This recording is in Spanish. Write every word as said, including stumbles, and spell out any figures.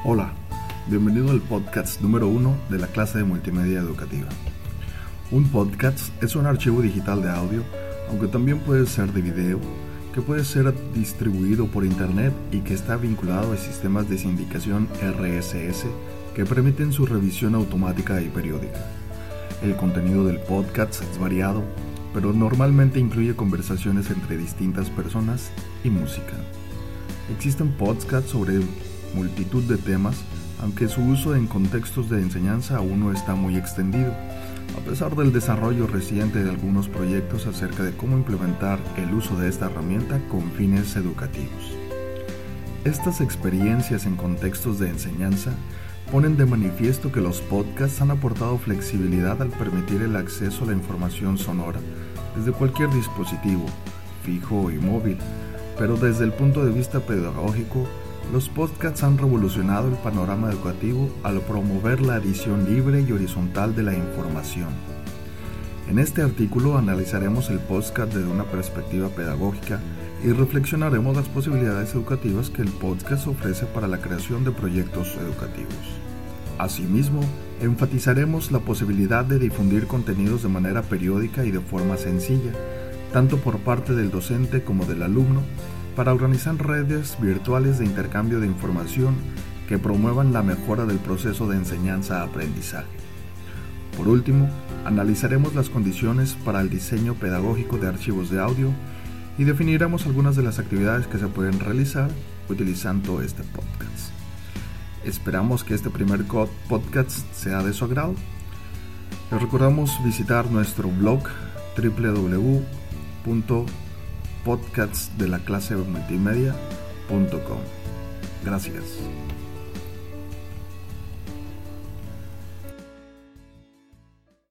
Hola, bienvenido al podcast número uno de la clase de multimedia educativa. Un podcast es un archivo digital de audio, aunque también puede ser de video, que puede ser distribuido por internet y que está vinculado a sistemas de sindicación R S S que permiten su revisión automática y periódica. El contenido del podcast es variado, pero normalmente incluye conversaciones entre distintas personas y música. Existen podcasts sobre multitud de temas, aunque su uso en contextos de enseñanza aún no está muy extendido, a pesar del desarrollo reciente de algunos proyectos acerca de cómo implementar el uso de esta herramienta con fines educativos. Estas experiencias en contextos de enseñanza ponen de manifiesto que los podcasts han aportado flexibilidad al permitir el acceso a la información sonora desde cualquier dispositivo, fijo y móvil, pero desde el punto de vista pedagógico, los podcasts han revolucionado el panorama educativo al promover la adición libre y horizontal de la información. En este artículo analizaremos el podcast desde una perspectiva pedagógica y reflexionaremos las posibilidades educativas que el podcast ofrece para la creación de proyectos educativos. Asimismo, enfatizaremos la posibilidad de difundir contenidos de manera periódica y de forma sencilla, tanto por parte del docente como del alumno, para organizar redes virtuales de intercambio de información que promuevan la mejora del proceso de enseñanza-aprendizaje. Por último, analizaremos las condiciones para el diseño pedagógico de archivos de audio y definiremos algunas de las actividades que se pueden realizar utilizando este podcast. Esperamos que este primer podcast sea de su agrado. Les recordamos visitar nuestro blog doble u doble u doble u punto podcasts de la clase multimedia punto com. Gracias.